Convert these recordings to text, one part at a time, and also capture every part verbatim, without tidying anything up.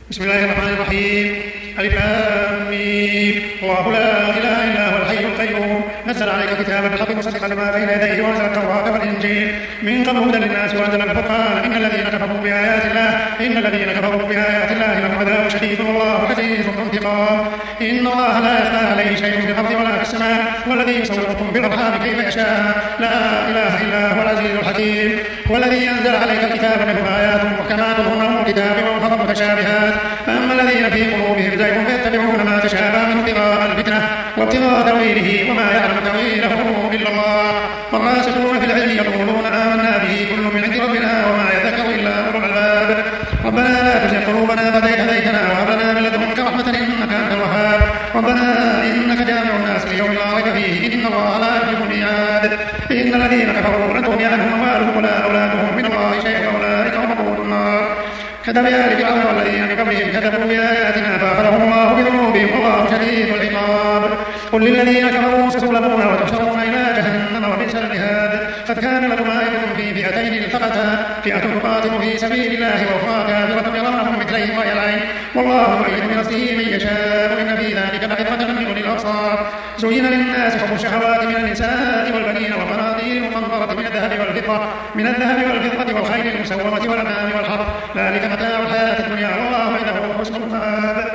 بسم الله الرحمن الرحيم. ألف لام ميم. الله لا إله إلا هو الحي القيوم نزل عليك كتابا بالحق مصدقا لما بين يديه وأنزل التوراة والإنجيل من قبل هدى للناس وأنزل الفرقان إن الذين كفروا بآيات الله إن الذين كفروا بآيات الله لهم عذاب شديد والله عزيز ذو انتقام. إن الله لا يخفى عليه شيء في الأرض ولا في السماء والذي يصوركم بالأرحام كيف يشاء لا إله إلا هو العزيز الحكيم. والذي أنزل عليك الكتاب منه آيات محكمات هن أم الكتاب وأخر متشابهات فأما الذين في قلوبهم زيغ فيتبعون ما تشابه منه ابتغاء الفتنة وابتغاء تأويله وما يعلم تأويله إلا الله والراسخون في العلم يقولون آمنا به كل من عند ربنا وما يذكر إلا أولو الألباب. ربنا لا تزغ قلوبنا بعد إذ هديتنا وهب لنا من لدنك رحمة إنك أنت الوهاب. ربنا إنك جامع الناس ليوم لا ريب فيه إن الله لا يخلف الميعاد. إن الذين كفروا لن تغني عنهم أموالهم ولا أولادهم من الله شيئا وأولئك هم وقود النار. كذب آل فرعون والذين من قبلهم كذبوا بآياتنا فأخذهم الله بذنوبهم والله شديد العقاب. قل للذين كفروا ستغلبون وتحشرون إلى جهنم وبئس المهاد. قد كان لكم آية في فئتين التقتا فئة تقاتل في سبيل الله وأخرى كافرة يرونهم مثليهم رأي العين والله يؤيد بنصره من يشاء إن في ذلك لعبرة لأولي الأبصار. زين للناس حب الشهوات من النساء والبنين والقناطير المقنطرة من الذهب والفضة من الذهب والفضة والخيل المسومة والأنعام والحرث ذلك متاع الحياة الدنيا والله عنده حسن المآب.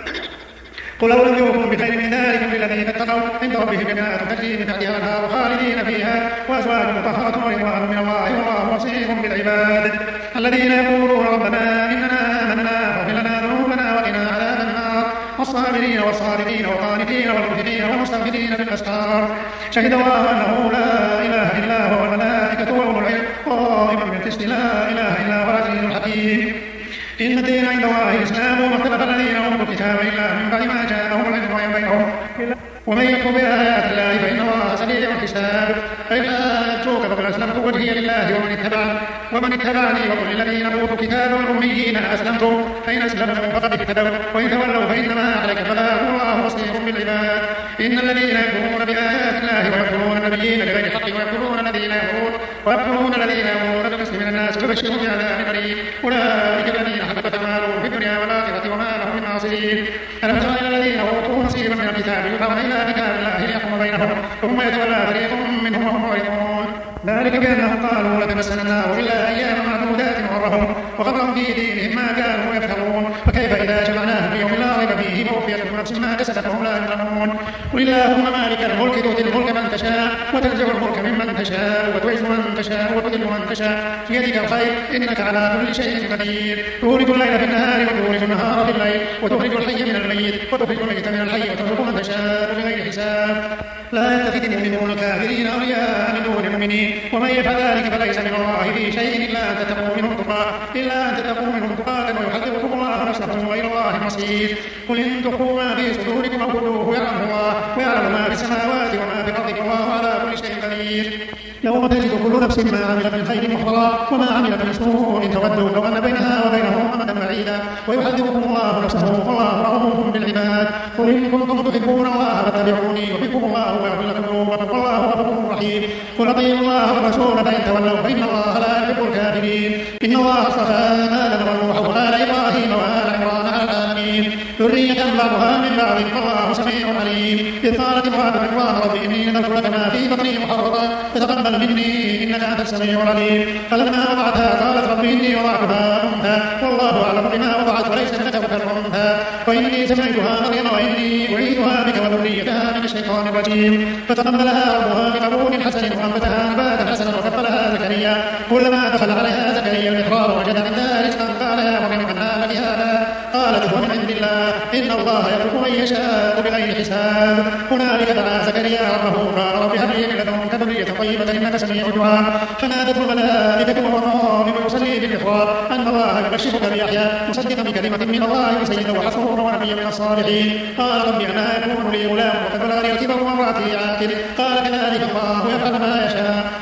قل أنبئكم بخير من ذلكم للذين اتقوا عند ربهم جنات تجري من تحتها الأنهار خالدين فيها وأزواج مطهرة ورضوان من الله والله بصير بالعباد. الذين يقولون ربنا إننا آمنا فاغفر لنا ذنوبنا وقنا عذاب النار والصابرين والصادقين والقانتين والمنفقين والمستغفرين بالأسحار. شهد الله أنه لا إله إلا هو والملائكة وأولو العلم قائما بالقسط لا إله إلا هو العزيز الحكيم. إن الدين عند الله الإسلام وما اختلف الذين أوتوا الكتاب إلا من بعد ما جاءهم العلم بغيا بينهم ومن يكفر بآيات الله فإن الله سريع الحساب. فإذا أتوك فقل أسلمت وجهي لله ومن اتبعني ومن اتبعني وقل للذين أوتوا الكتاب والأميين أسلمتم فإن أسلمتم فقد اهتدوا وإن تولوا فإنما عليك البلاغ والله بصير بالعباد. إن الذين يكفرون بآيات الله ويقتلون النبيين بغير حق ويقتلون الذين يأمرون ويقتلون الذين يأمرون بالقسط من الناس فبشرهم بعذاب أليم. أولئك الذين حبطت أعمالهم في الدنيا والآخرة وما لهم من ناصرين. ألم تر إلى الذين أوتوا نصيبا من الكتاب يدعون إلى كتاب الله ليحكم بينهم ثم يتولى فريق منهم وهم معرضون. ذلك بأنهم قالوا لتمسنا النار إلا أياما معدودات غرهم وغرهم في دينهم ما كانوا يفترون. فكيف إذا جمعناهم في يوم لا ريب فيه ووفيت كل نفس ما كسبت وهم لا يظلمون. قل اللهم مالك الملك تؤتي الملك من تشاء وتنزع الملك ممن تشاء وتعز من تشاء وتذل من تشاء بيدك الخير إنك على كل شيء قدير. تولج الليل في النهار وتولج النهار في الليل وتخرج الحي من الميت وتخرج الميت من الحي وترزق من تشاء بغير حساب. لا يتخذ المؤمنون الكافرين أولياء من دون المؤمنين ومن يفعل ذلك فليس من الله في شيء إلا أن تتقوا منهم تقى إلا أن تتقوا منهم تقاة ويحذركم الله نفسه وإلى الله المصير. قل إن تخفوا ما في صدوركم أو تبدوه يعلمه الله ويعلم ما في السماوات وما في الأرض والله على كل شيء قدير. يوم تجد كل نفس ما عملت من خير محضرا وما عملت من سوء تودوا لو أن بينها وبينه أمدا بعيدا ويحذركم الله نفسه والله رؤوف بالعباد. قل إن كنتم تحبون الله فاتبعوني يحبكم الله ويغفر لكم ذنوبكم والله غفور رحيم. قل أطيعوا الله والرسول فإن تولوا فإن الله لا يحب الكافرين. إن الله اصطفى آدم ونوحا وآل إبراهيم وآل عمران على العالمين ذرية بعضها من بعض والله سميع عليم. إذ قالت امرأة عمران رب إني نذرت لك ما في بطني محررا فتقبل مني إنك أنت السميع العليم. فلما وضعتها قالت رب إني وضعتها أنثى والله أعلم بما وضعت وليس الذكر كالأنثى وإني سميتها مريم وإني أعيذها بك وذريتها من الشيطان الرجيم. فتقبلها ربها بقبول حسن وأنبتها نباتا حسنا وكفلها زكريا كلما دخل عليها زكريا المحراب وجد عندها رزقا قال يا مريم أنى لك هذا قالت هو من عند الله إن الله يرزق من يشاء بغير حساب. هنالك دعا زكريا ربه قال رب هب لي من لدنك ذرية طيبة إنك سميع الدعاء. فنادته الملائكة وهو قائم يصلي في المحراب أن الله يبشرك بيحيى مصدقا بكلمة من الله وسيدا وحصورا ونبيا من الصالحين. قال رب أنى يكون لي غلام وقد بلغني الكبر وامرأتي عاقر قال كذلك الله يفعل ما يشاء.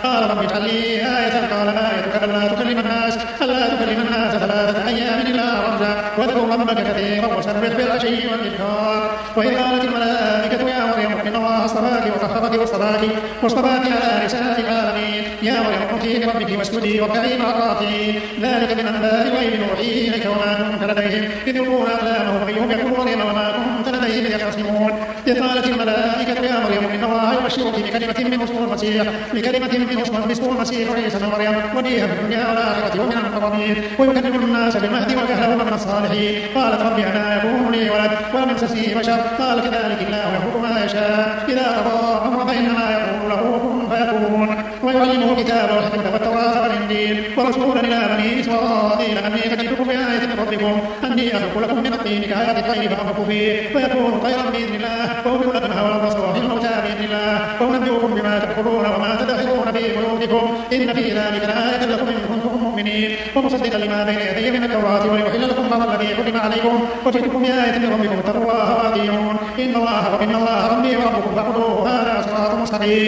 قال رب اجعل لي آية قال آيتك ألا تكلم الناس ألا تكلم الناس ثلاثة أيام إلا رمزا واذكر ربك كثيرا وسبح بالعشي والإبكار. وإذ قالت الملائكة يا مريم إن الله اصطفاك وطهرك واصطفاك واصطفاك على نساء العالمين يا مريم اقنتي لربك واسجدي واركعي مع الراكعين ذلك من أنباء الغيب نوحيه إليك وما كنت لديهم إذ يلقون أقلامهم أيهم يكفر مريم وما كنت لديهم إذ يختصمون. إذ قالت الملائكة يا مريم إن الله يبشرك بكلمة منه اسمه المسيح بكلمة منه اسمه المسيح عيسى بن مريم وجيها في الدنيا والآخرة ومن المقربين ويكلم الناس بالمهد والكهل ومن الصالحين. قالت رب أنى يكون لي ولد ولم يمسسني بشر قال كذلك الله يخلق ما يشاء إذا قضى أمرا فإنما يقول له كن فيكون. ويعلمه الكتاب والحكمة والتوراة والإنجيل ورسولا إلى بني إسرائيل أني قد جئتكم بآية من ربكم أني أخلق لكم من الطين كآية الطير فأنفخ فيه فيكون طيرا بإذن الله وأبرئ الأكمه والأبرص وأحيي الموتى بإذن الله وأنبئكم بما تأكلون وما تدخرون في بيوتكم إن في ذلك لآية لكم إن كنتم مؤمنين ومصدقا لما بين يدي من التوراة وليحل لكم بعض الذي حرم عليكم وجئتكم بآية من ربكم اتقوا الله وأطيعون إن الله وإن الله ربي وربكم فاعبدوه هذا صراط مستقيم.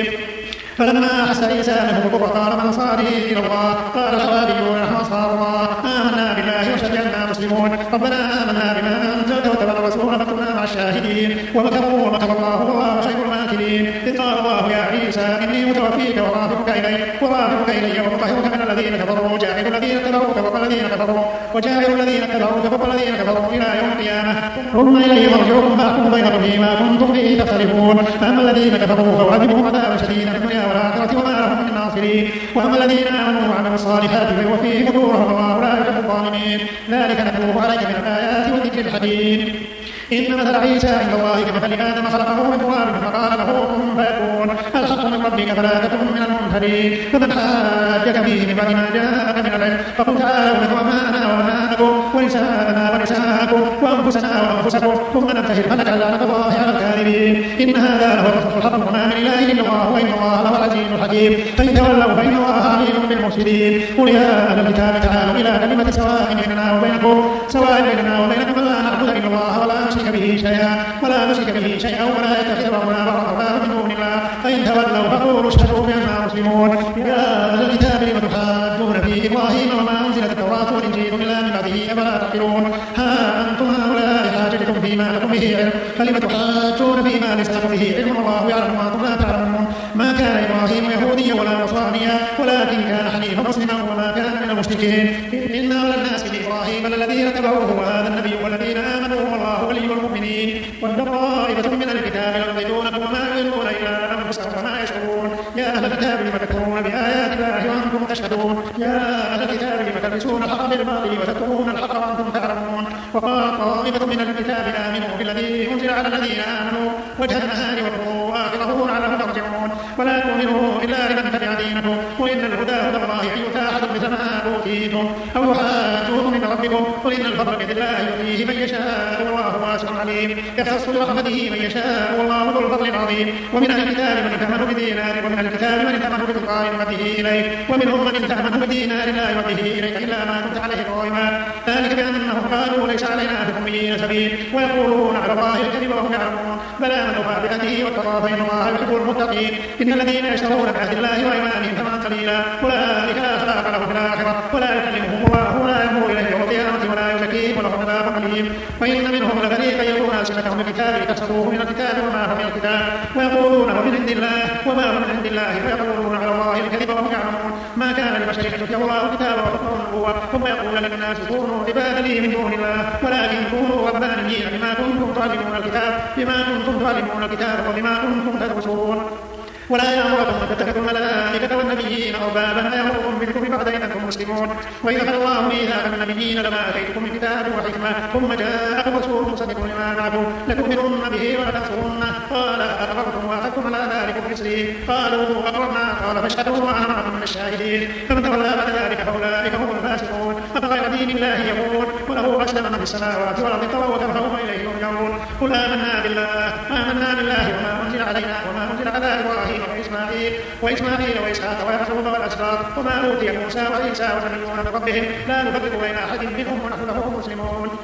فلما أحس عيسى منهم الكفر قال من أنصاري إلى الله قال الحواريون نحن أنصار الله آمنا بالله واشهد بأننا مسلمون ربنا آمنا بما أنزلت واتبعنا الرسول فكنا مع الشاهدين ومكروا ومكر الله والله خير الماكرين. إذ قال الله يا عيسى إني متوفيك ورافعك إلي ورافعك إلي ومطهرك من الذين كفروا وجاعل الذين اتبعوك فوق الذين كفروا وجاعل الذين اتبعوك فوق الذين كفروا إلى يوم القيامة ثم إلي مرجعكم فأحكم بينكم فيما كنتم فيه تختلفون. فأما الذين كفروا فأعذبهم عذابا شديدا في الدنيا والآخرة وما لهم من ناصرين وأما الذين آمنوا وعملوا الصالحات فيوفيهم أجورهم والله لا يحب الظالمين. ذلك نتلوه عليك من الآيات والذكر الحكيم. إن مثل عيسى عند الله كمثل آدم خلقه من تراب فقال له كن فيكون الحق من ربك فلا تكن من الممترين. فمن حاجك فيه من بعد ما جاءك من العلم فقل تعالوا ندعو أبناءنا وأبناءكم ونساءنا ونساءكم وأنفسنا وأنفسكم ثم نبتهل فنجعل لعنة الله على الكاذبين. إن هذا هو الرسول الحق وما من إله إلا الله وإن الله لهو العزيز الحكيم. فإن تولوا فإن الله عليم بالمفسدين. قل يا أهل الكتاب تعالوا إلى كلمة سواء بيننا وبينكم سواء بيننا وبينكم لا نعبد إلا الله ولا نشرك به شيئا ولا نشرك به شيئا ولا يتخذ بعضنا بعضا من دون الله فإن تولوا فقولوا اشهدوا بأننا مسلمون. يا أهل الكتاب لم تحاجون في إبراهيم وما أنزلت التوراة والإنجيل إلا من بعده أفلا تعقلون. ها أنتم هؤلاء حاجتكم فيما لكم به علم فلم تحاجون فيما ليس لكم به علم والله يعلم وأنتم لا تعلمون. ما كان إبراهيم يهوديا ولا نصرانيا ولكن كان حنيفا مسلما وما كان من المشركين. إن أولى الناس بإبراهيم الذين اتبعوه وهذا النبي والذين آمنوا والله ولي المؤمنين. وإن طائفة من الكتاب يضلونكم وما يضلون إلا أنفسهم وما يشعرون. يا أهل الكتاب لم تكفرون بآيات الله وأنتم تشهدون. يا أهل الكتاب لم تلبسون الحق بالباطل وتكتمون الحق وأنتم تعلمون. وقال طائفة من الكتاب آمنوا بالذي أنزل على الذين آمنوا وجه النهار واكفروا آخره لعلهم يرجعون. ولا تؤمنوا إلا لمن تبع دينكم وإن الهدى هدى الله أن يؤتى أحد مثل ما أوتيتم أو يحاجوكم من ربكم قل إن الفضل بيد الله يؤتيه من يشاء والله واسع عليم يختص برحمته من يشاء والله ذو الفضل العظيم. ومن أهل الكتاب من تأمن بدينار ومن أهل الكتاب من تأمن بدرهم يؤديه إليك ومنهم من تأمن بدينار لا يؤديه إليك إلا ما كنت عليه قائما. ذلك بأنهم قالوا ليس علينا في الأميين سبيل ويقولون على الله الكذب وهم يعلمون. بلى من أوفى بعهده واتقى فإن الله يحب المتقين. إن الذين يشترون بعهد الله وأيمانهم ثمنا قليلا أولئك لا خلاق لهم في الآخرة ولا يكلمهم الله ولا ينظر إليهم يوم القيامة ولا يزكيهم ولهم عذاب أليم. وإن منهم لفريقا يلقون ألسنتهم بالكتاب لتحسبوه من الكتاب وما هو من الكتاب ويقولون هو من عند الله وما هو من عند الله ويقولون على الله الكذب وهم يعلمون. ما كان لبشر أن يؤتيه الله الكتاب وحكما ونبوة ثم يقول للناس كونوا عبادا لي من دون الله ولكن كونوا ربانيين بما كنتم تعلمون الكتاب بما كنتم تعلمون الكتاب وبما كنتم تدرسون. ولا يأمركم أن تتخذوا الملائكة والنبيين أربابا أيأمركم بالكفر بعد إذ أنتم مسلمون. وإذ أخذ الله ميثاق النبيين لما آتيتكم من كتاب وحكمة ثم جاءكم رسول مصدق لما معكم لتؤمنن به ولتنصرنه قال أقررتم وأخذتم على ذلكم إصري قالوا أقررنا قال فاشهدوا وأنا معكم من الشاهدين. فمن تولى بعد ذلك فأولئك هم الفاسقون. أفغير دين الله يقول وله أسلم من في السماوات والأرض طوعا وكرها وإليه يرجعون. قل آمنا بالله آمنا بالله وما أنزل علينا وما أنزل على إبراهيم وإسماعيل وإسماعيل وإسحاق ويعقوب والأسباط وما أوتي موسى وعيسى ونبيون من ربهم لا نفرق بين أحد منهم ونحن له مسلمون.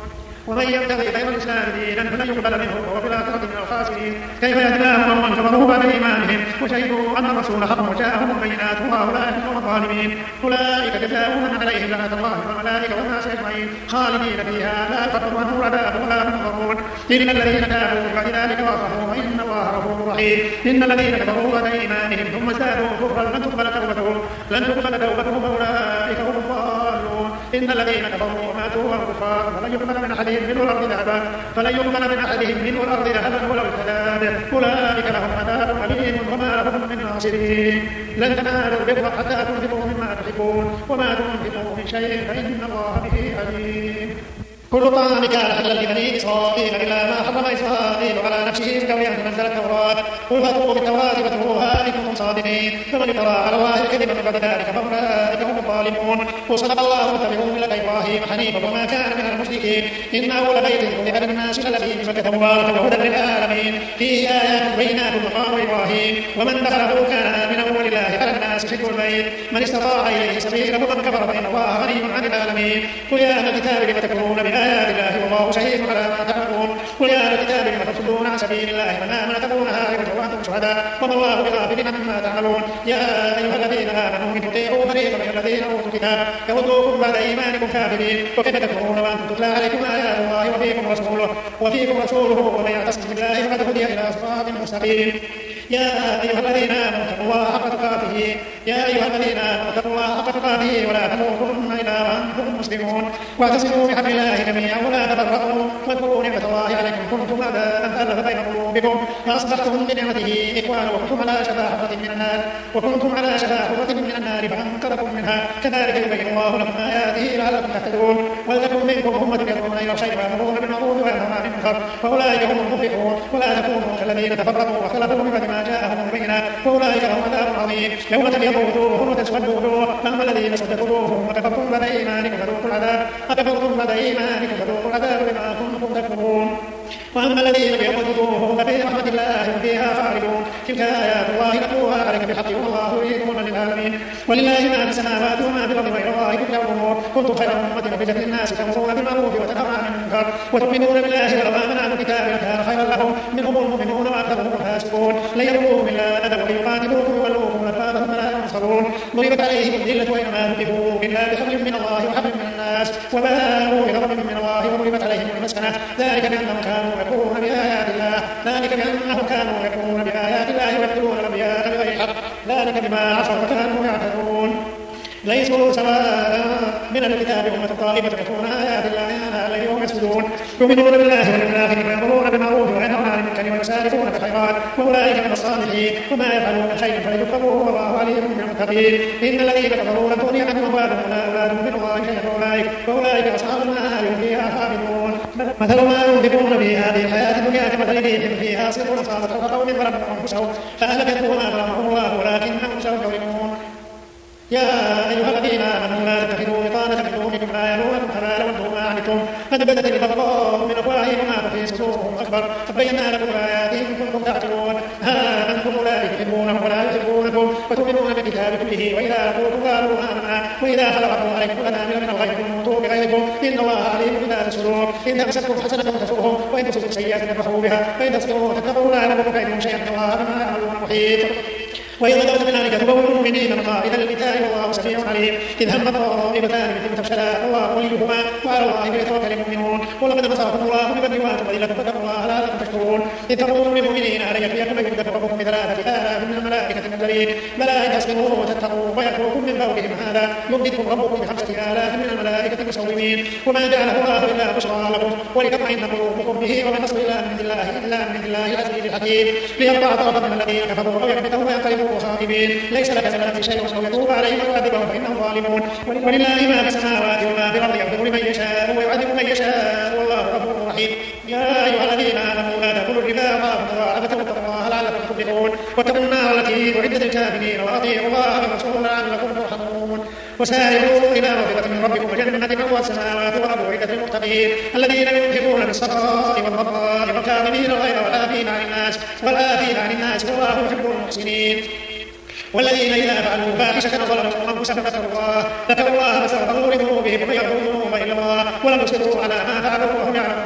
ومن يبتغي غير الإسلام دينا فلن يقبل منه وهو في الآخرة من الخاسرين. كيف يهدي الله قوما كفروا بعد إيمانهم وشهدوا أن الرسول حق وجاءهم البينات وهؤلاء هم الظالمين. أولئك جزاؤهم أن عليهم لعنة الله والملائكة والناس أجمعين خالدين فيها لا يخفف عنهم العذاب ولا هم ينظرون. إن الذين تابوا بعد ذلك وأصلحوا فإن الله غفور رحيم. إن الذين كفروا بعد إيمانهم ثم ازدادوا كفرا لن تقبل توبتهم لن تقبل توبتهم أولئك هم الضالون. إن الذين كفروا وماتوا وهم كفار فلن يقبل من أحدهم منه الأرض ذهبا فلن يقبل من أحدهم منه الأرض ذهبا ولو افتدى به أولئك لهم عذاب أليم وما لهم من ناصرين. لن تنالوا البر حتى تنفقوا مما تحبون وما تنفقوا من شيء فإن الله به عليم. كل طعام كان حلا لبني إسرائيل إلا ما حرم إسرائيل على نفسه من قبل أن تنزل التوراة قل فأتوا بالتوراة فاتلوها إن كنتم صادقين فمن افترى على الله كذبا بعد ذلك فأولئك هم الظالمون. وصدق الله واتبعوا ملة إبراهيم حنيفا وما كان من المشركين إن أول بيت وضع للناس الذي بمكة مباركا وهدى للعالمين فيه آيات بينات مقام إبراهيم ومن دخله كان آمنا ولله على الناس حج البيت من استطاع إليه سبيلا ومن كفر فإن الله غني عن العالمين. قل يا أهل الكتاب لم تكفرون بآيات آيات الله والله شهيد على ما تعملون. قل يا أهل الكتاب لم تصدون عن سبيل الله من آمن تبغونها عوجا وأنتم شهداء وما الله بغافل عما تعملون. يا أيها الذين آمنوا إن تطيعوا فريقا من الذين أوتوا الكتاب يردوكم بعد إيمانكم كافرين وكيف تكفرون وأنتم تتلى عليكم آيات الله وفيكم رسوله وفيكم رسوله ومن يعتصم بالله فقد هدي إلى صراط مستقيم. يا أيها الذين آمنوا اتقوا الله حق تقاته يا أيها الذين آمنوا اتقوا الله حق تقاته ولا تموتن إلا وأنتم مسلمون واعتصموا بحبل الله جميعا ولا تفرقوا واذكروا نعمة الله عليكم كنتم أعداء فألف بين قلوبكم فأصبحتم بنعمته إخوانا وكنتم على شفا حفرة من النار وكنتم على شفا حفرة من النار فأنقذكم منها كذلك يبين الله لكم آياته لعلكم تهتدون. ولتكن منكم أمة يدعون إلى الخير ويأمرون بالمعروف وينهون عن المنكر فأولئك هم المفلحون. ولا تكونوا كالذين تفرقوا واختلفوا من بعد ما جاءهم البينات وأولئك لهم عذاب عظيم. يوم تبيض وجوه وتسود وجوه فأما الذين سودت وجوههم وكفرتم بعد إيمانكم فذوقوا العذاب أكفرتم بعد إيمانكم فذوقوا العذاب بما كنتم تكفرون. وأما الذين ابيضت وجوههم ففي رحمة الله وفيها خالدون. تلك آيات الله نتلوها عليك بالحق والله يريد ملكا للعالمين. ولله ما في السماوات وما في الأرض وإلى الله ترجع الأمور. كنتم خير أمة أخرجت للناس تأمرون بالمعروف وتنهون عن المنكر وتؤمنون بالله ولو آمن أهل الكتاب لكان خيرا لهم منهم المؤمنون وأكثرهم الفاسقون. لن يضروهم إلا أذى وليقاتلوكم ويولوكم الأدبار ثم لا ينصرون. ضربت عليهم الذلة أينما ثقفوا إلا بحبل من الله وحبل من الناس وباءوا بغضب من الله وضربت عليهم المسكنة ذلك بأنهم كانوا يكفرون بآيات الله ذلك بأنهم كانوا يكفرون بآيات الله ويقتلون الأنبياء بغير حق ذلك بما عصوا وكانوا يعتدون. ليسوا سواء من الكتاب أمة طائفة يتلون آيات الله آناء الليل وهم يسجدون يؤمنون بالله واليوم الآخر ويأمرون بالمعروف وينهون عن المنكر ويسارعون في الخيرات وأولئك من الصالحين وما يفعلون من خير فليكفروه والله عليم بالمتقين. إن الذين كفروا لن تغني عنهم أموالهم ولا أولادهم من الله شيئا فأولئك فأولئك أصحاب النار هم فيها خالدون. مثل ما ينفقون في هذه الحياة الدنيا كمثل ريح فيها صر أصابت حرث قوم ظلموا أنفسهم فأهلكته وما ظلمهم الله ولكنهم سوف يظلمون. يا أيها الذين آمنوا لا تتخذوا بطانة من دونكم لا يلونكم خبالا ودوا ما عنتم قد بدت البغضاء من أفواههم وما تخفي صدورهم أكبر قد بينا لكم الآيات إن كنتم تعقلون. ها أنتم لا تحبونهم ولا يحبونكم وتؤمنون بالكتاب كله وإذا لقوكم قالوا آمنا وإذا خلقكم عليكم الأنامل من الغيظ موتوا بغيظكم إن الله عليم بذات الصدور. إن تمسكم حسنة تسؤهم وإن تصبكم سيئة يفرحوا بها وإن تصبروا وتتقوا لا يضركم كيدهم شيئا إن الله بما يعملون محيط. وإذا غدوت من ذلك تبوئوا المؤمنين مقاعد للقتال والله سميع عليم. إذ هم طائفتان منكم تفشلا الله وليهما وعلى الله فليتوكل المؤمنون. ولقد نصركم الله ببدر وأنتم قليلا فاتقوا الله لعلكم تشكرون. إذ تقولون للمؤمنين ألن يكفيكم أن يمدكم ربكم بثلاثة آلاف من الملائكة منزلين بلى إن تصبروا وتتقوا ويأتوكم من فوقهم هذا يمددكم ربكم بخمسة آلاف من الملائكة مسومين. وما جعله الله إلا بشرى لكم ولتطمئن قلوبكم به وما النصر إلا من عند الله إلا من عند الله العزيز الحكيم. ليقطع طرفا من الذين كفروا أو يكبتهم وينقلبوا خائبين. ليس لك من الأمر شيء أو يتوب عليهم ويعذبهم فإنهم ظالمون. ولله ما في السماوات وما في الأرض يغفر لمن يشاء ويعذب من يشاء والله غفور رحيم. يا أيها الذين آمنوا لا تأكلوا الربا أضعافا مضاعفة واتقوا الله لعلكم تفلحون. واتقوا النار التي أعدت للكافرين وأطيعوا الله والرسول لعلكم ترحمون. وسارعوا إلى مغفرة من ربكم وجنة عرضها السماوات والأرض أعدت للمتقين الذين ينفقون بالسراء والضراء والكاظمين الغيظ والعافين عن الناس والعافين عن الناس والله يحب المحسنين. والذين إذا فعلوا فاحشة ظلموا أنفسهم ذكروا الله ذكروا الله فاستغفروا لذنوبهم ومن يغفر الذنوب إلا الله ولم يصروا على ما فعلوا وهم يعلمون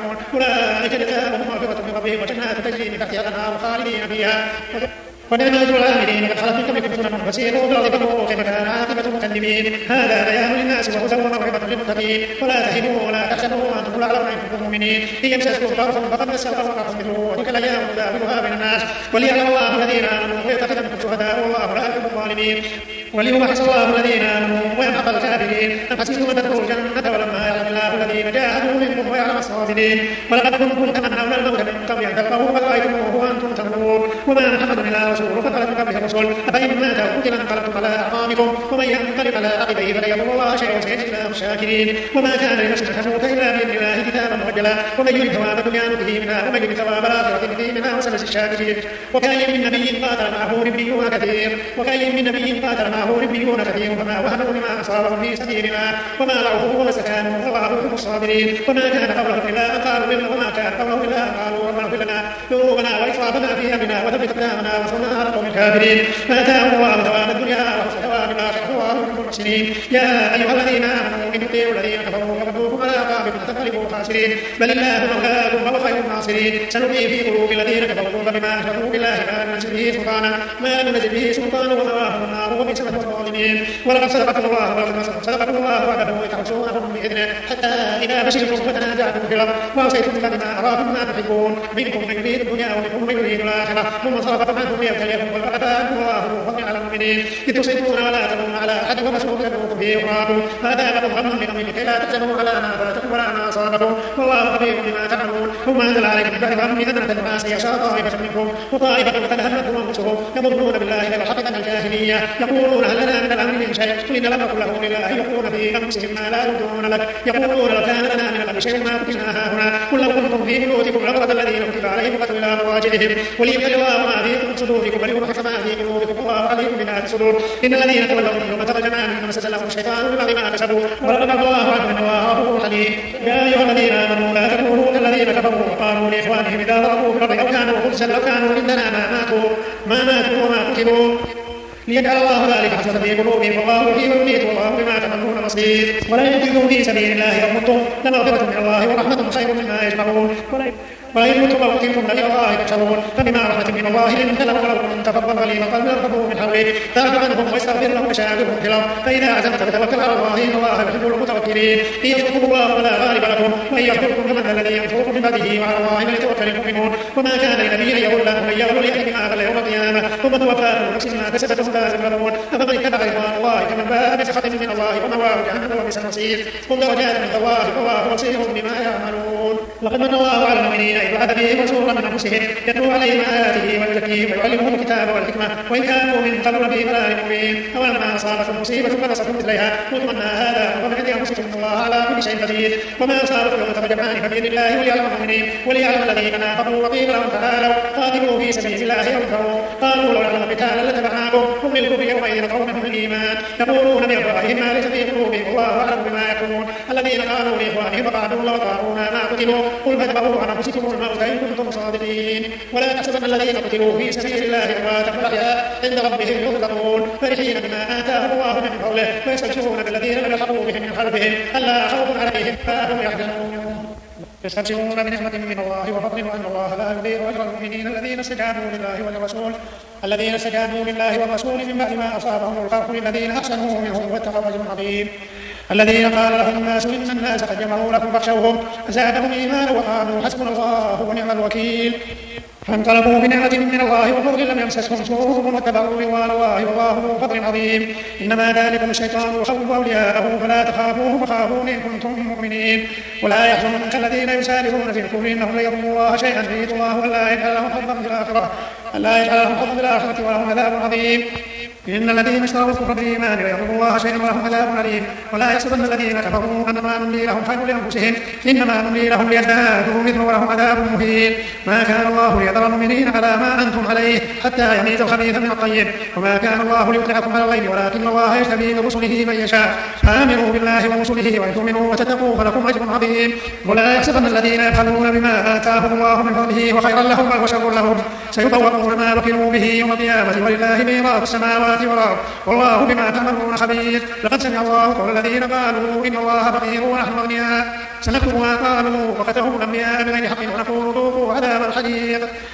أولئك جزاؤهم مغفرة من ربهم وجنات تجري من تحتها الأنهار خالدين فيها ونعم أجر العاملين. قد خلت من قبلكم سنن فسيروا في الأرض فانظروا كيف كان عاقبة المكذبين. هذا بيان للناس وهدى وموعظة للمتقين. ولا تهنوا ولا تحزنوا وأنتم الأعلون إن كنتم مؤمنين. إن يمسسكم قرح فقد مس القوم قرح مثله وتلك الأيام نداولها بين الناس وليعلم الله الذين آمنوا ويتخذ منكم شهداء والله لا يحب الظالمين. وليمحص الله الذين آمنوا ويمحق الكافرين. أم حسبتم أن تدخلوا الجنة ولما يعلم الله الذين جاهدوا منكم ويعلم الصابرين. ولقد كنتم تمنون الموت من قبل أن تلقوه فقد رأيتموه وأنتم تنظرون. وما محمد إلا رسول قد خلت من قبله الرسل أفإن مات أو قتل انقلبتم على أعقابكم ومن ينقلب على عقبيه فلن يضر الله شيئا وسيجزي الله الشاكرين. وما كان لنفس أن تموت إلا بإذن الله كتابا مؤجلا ومن يرد ثواب الدنيا نؤته منها ومن يرد ثواب الآخرة نؤته منها وسنجزي الشاكرين. وكأي من نبي قاتل معه ربيون كثير وكأي من نبي قاتل معه ربيون كثير فما وهنوا لما أصابهم في سبيل الله وما ضعفوا وما استكانوا والله يحب الصابرين. وما كان قولهم إلا أن قالوا لنا وما كان قولهم إلا أن قالوا ربنا اغفر لنا ذنوبنا وإسرافنا في أمرنا وثبت أقدامنا وانصرنا على القوم الكافرين. فآتاهم الله ثواب الدنيا وحسن ثواب الآخرة والله يحب المحسنين. يا أيها الذين آمنوا إن تطيعوا الذين كفروا يردوكم على أعقابكم فتنقلبوا خاسرين بل الله مولاكم وهو خير الناصرين. سنلقي في قلوب الذين كفروا بما أشركوا بالله ما ننزل به سلطانا ما ننزل به سلطانا ومأواهم النار وبئس مثوى الظالمين. ولقد صدقكم الله صدقكم الله وعده تحسونهم بإذنه حتى إذا فشلتم فتنازعتم في الأرض وعصيتم من بعد ما أراكم ما تحبون منكم من يريد الدنيا ومنكم من يريد الآخرة ثم صرفكم عنكم ليبتليكم وآتاكم الله فضلا على المؤمنين إذ تصيبون ولا تلومون على أحد ومسؤول يدعوكم به أخراكم فأذاقكم غما بغم لكي لا تحزنوا على ما فاتكم ولا ما أصابكم والله خبير بما تعملون. ثم أنزل عليكم من بعد غم أمنة نعاسا يغشى طائفة منكم وطائفة قد همتهم أنفسهم يظنون بالله غير الحق من الجاهلية يقولون هل لنا من الأمر من شيء قل إن لم نكن له لله يخفون في أنفسهم ما لا يبدون لك يقولون لو كان لنا من الأمر شيء ما كنا هاهنا قل لو كنتم في بيوتكم لبرز الذين كتب عليهم القتل إلى مضاجعهم وليبتلي الله ما في صدوركم وليمحص ما في قلوبكم والله عليم بذات الصدور. إن الذين تولوا منهم ترى جميعا مس لهم الشيطان ببعض ما كسبوا ولقد عفا الله عنهم إن الله غفور حليم. يا أيها الذين آمنوا لا تكونوا كالذين كفروا وقالوا لإخوانهم إذا ضربوا في الأرض أو كانوا غزا لو كانوا عندنا ما ماتوا ما ماتوا وما قتلوا ليجعل الله ذلك حسرة في قلوبهم والله يحيي ويميت والله بما تعملون بصير. ولا ينفذوا في سبيل الله أو متم لمغفرة من الله ورحمة خير مما يجمعون. ولئن متم أو قتلتم فإلى الله تحشرون. فبما رحمة من الله لنت لهم ولو كنت فظا غليظ القلب لانفضوا من حولك فاعف عنهم واستغفر لهم وشاورهم في الأرض فإذا عزمت فتوكل على الله إن الله يحب المتوكلين. إن يصرفكم الله فلا غالب لكم وإن يغفركم فمن الذي ينصركم من بعده وعلى الله فليتوكل المؤمنون. وما كان لنبي أن يغل له من يغل ليأتي بما غل يوم القيامة ثم توفى كل نفس ما كسبت وهم لا يظلمون. أفمن اتبع رضوان الله كمن باء بسخط من الله ومأواه جهنم وبئس المصير. هم درجات من الله والله بصير بما يعملون. لقد من الله على المؤمنين إذ بعث فيهم رسولا من أنفسهم يتلو عليهم آياته ويزكيهم ويعلمهم الكتاب والحكمة وإن كانوا من قبل في ضلال مبين. أولما أصابتكم مصيبة فنصرتم مثلها قلتم أن هذا ومن عند أنفسكم الله على كل شيء قدير. وما أصابكم يوم التقى الجمعان فبإذن الله وليعلم المؤمنين وليعلم الذين نافقوا وقيل لهم تعالوا قاتلوا في سبيل الله أو ادفعوا قالوا لو نعلم قتالا لاتبعناكم هم للكفر يومئذ قومهم الإيمان يقولون بأفواههم ما ليس في قلوبهم والله أعلم بما يقولون. الذين قالوا لإخوانهم وقعدوا لو طاعونا ما قتلوا قل فاتبعوا عن أنفسكم الموت إن كنتم صادقين. ولا تحسبن الذين قتلوا في سبيل الله أمواتا بل أحياء عند ربهم يرزقون فرحين بما آتاهم الله من فضله ويستبشرون بالذين لم يلحقوا بهم من خلفهم ألا خوف عليهم فلا هم يحزنون. يستبشرون بنعمة من الله وفضل وأن الله لا يضيع أجر المؤمنين الذين استجابوا لله والرسول الذين استجابوا لله والرسول من بعد ما أصابهم الخوف للذين أحسنوا منهم واتقوا أجر عظيم. الذين قال لهم الناس إن الناس قد جمعوا لكم فاخشوهم فزادهم إيمانا وقالوا حسبنا الله ونعم الوكيل. فانقلبوا بنعمة من الله وفضل لم يمسسهم سوء واتبعوا رضوان الله والله ذو فضل عظيم. إنما ذلكم الشيطان يخوف أولياءه فلا تخافوه وخافون إن كنتم مؤمنين. ولا يحزنك الذين يسارعون في الكفر إنهم لن يضروا الله شيئا يريد الله ألا يجعل لهم حظا في الآخرة ألا يجعل لهم حظا في الآخرة ولهم عذاب عظيم. إن الذين اشتروا الكفر بالإيمان لا يضروا الله شيئا ولهم عذاب أليم. ولا يحسبن الذين كفروا أنما نملي لهم خير لأنفسهم إنما نملي لهم ليزدادوا إثما ولهم عذاب مهين. ما كان الله ليذر المؤمنين على ما أنتم عليه حتى يميز الخبيث من الطيب وما كان الله ليطلعكم على الغيب ولكن الله يجتبي برسله من يشاء. آمنوا بالله ورسله وتؤمنوا وتتقوا فلكم أجر عظيم. ولا يحسبن الذين يبخلون بما آتاهم الله من فضله وخيرا لهم بل وشر لهم سيطوقون ما بخلوا به يوم القيامة ولله ميراث السماوات والأرض والله بما تعملون خبير. لقد سمع الله قول الذين قالوا إن الله فقير ونحن أغنياء سنكتب ما قالوا وقتلهم الأنبياء بغير حق ونقول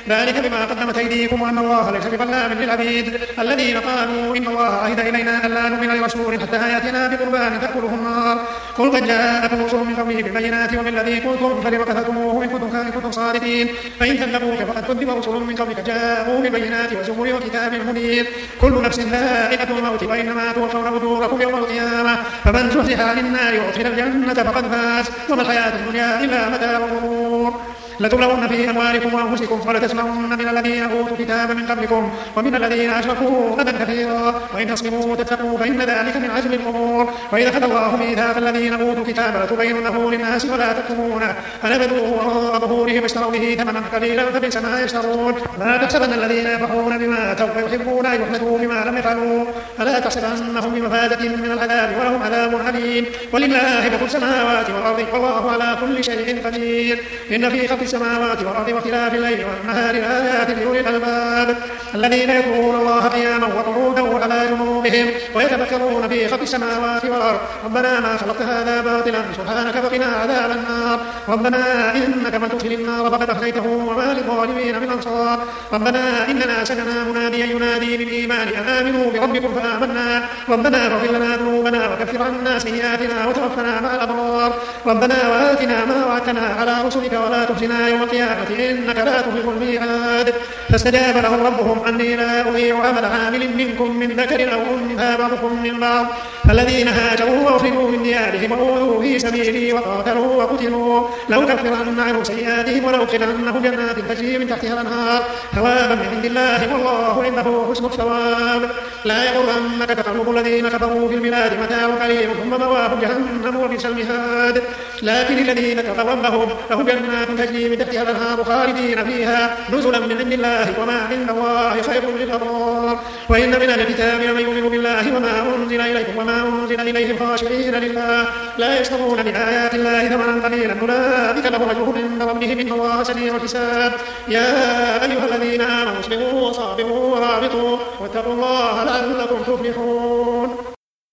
ذلك بما قدمت أيديكم وأن الله ليس بظلام للعبيد. الذين قالوا إن الله عهد إلينا ألا نؤمن لرسول حتى يأتنا بقربان تأكله النار قل قد جاءكم رسل من قبله بالبينات وبالذي قلتم فلم كذبتموه إن كنتم صادقين فإن كذبوك فقد كذب رسل من قبلك جاءوا بالبينات وزبر وكتاب منير كل نفس ذائقة الموت وإنما توفون أجوركم يوم القيامة فمن زحزح عن النار وأدخل الجنة فقد فاز وما الحياة الدنيا إلا متاع الغرور. لتبلون في أموالكم وأنفسكم ولتسمعن من الذين أوتوا الكتاب من قبلكم ومن الذين أشركوا أذى كثيرا وإن تصبروا وتتقوا فإن ذلك من عزم الأمور. وإذا أخذ الله ميثاق الذين أوتوا الكتاب لتبيننه للناس ولا تكتمونه فنبذوه وراء ظهورهم اشتروا به ثمنا قليلا فبئس ما يشترون. لا تحسبن الذين يفرحون بما أتوا ويحبون أن يحمدوا بما لم يفعلوا فلا تحسبنهم بمفازة من العذاب ولهم عذاب أليم. ولله ملك السماوات والأرض والله على كل شيء قدير. إن في خلق السماوات والأرض واختلاف الليل والنهار لآيات لأولي الألباب الذين يذكرون الله قياما وقعودا وعلى جنوبهم ويتفكرون في خلق السماوات والأرض ربنا ما خلقت هذا باطلا سبحانك فقنا عذاب النار. ربنا إنك من تدخل النار فقد أخزيته وما للظالمين من أنصار. ربنا إننا سمعنا مناديا ينادي للإيمان أن آمنوا بربكم فآمنا ربنا فاغفر لنا ذنوبنا وكفر عنا سيئاتنا وتوفنا مع الأبرار. ربنا وآتنا ما وعدتنا على رسلك ولا تخزنا يوم القيامة إنك لا تخلف الميعاد. فاستجاب لهم ربهم أني لا أضيع عمل عامل منكم من ذكر أو أنثى بعضكم من بعض الذين هاجروا وأخرجوا من ديارهم وأوذوا في سبيلي وقاتلوا وقتلوا لأكفرن عنهم سيئاتهم ولأدخلنهم جنات تجري من تحتها الأنهار ثوابا من عند الله والله عنده حسن الثواب. لا يغرنك تقلب الذين كفروا في البلاد متاع قليل ثم مأواهم جهنم وبئس المهاد. لكن الذين اتقوا ربهم لهم جنات تجري من تحتها الأنهار خالدين فيها نزلا من عند الله وما عند الله خير للأبرار. وإن من الكتاب لمن يؤمن بالله وما أنزل إليكم وما أنزل إليهم خاشعين لله لا يشترون بآيات الله ثمنا قليلا أولئك لهم أجرهم عند ربهم إن الله سريع الحساب. يا أيها الذين آمنوا اصبروا وصابروا ورابطوا واتقوا الله لعلكم تفلحون.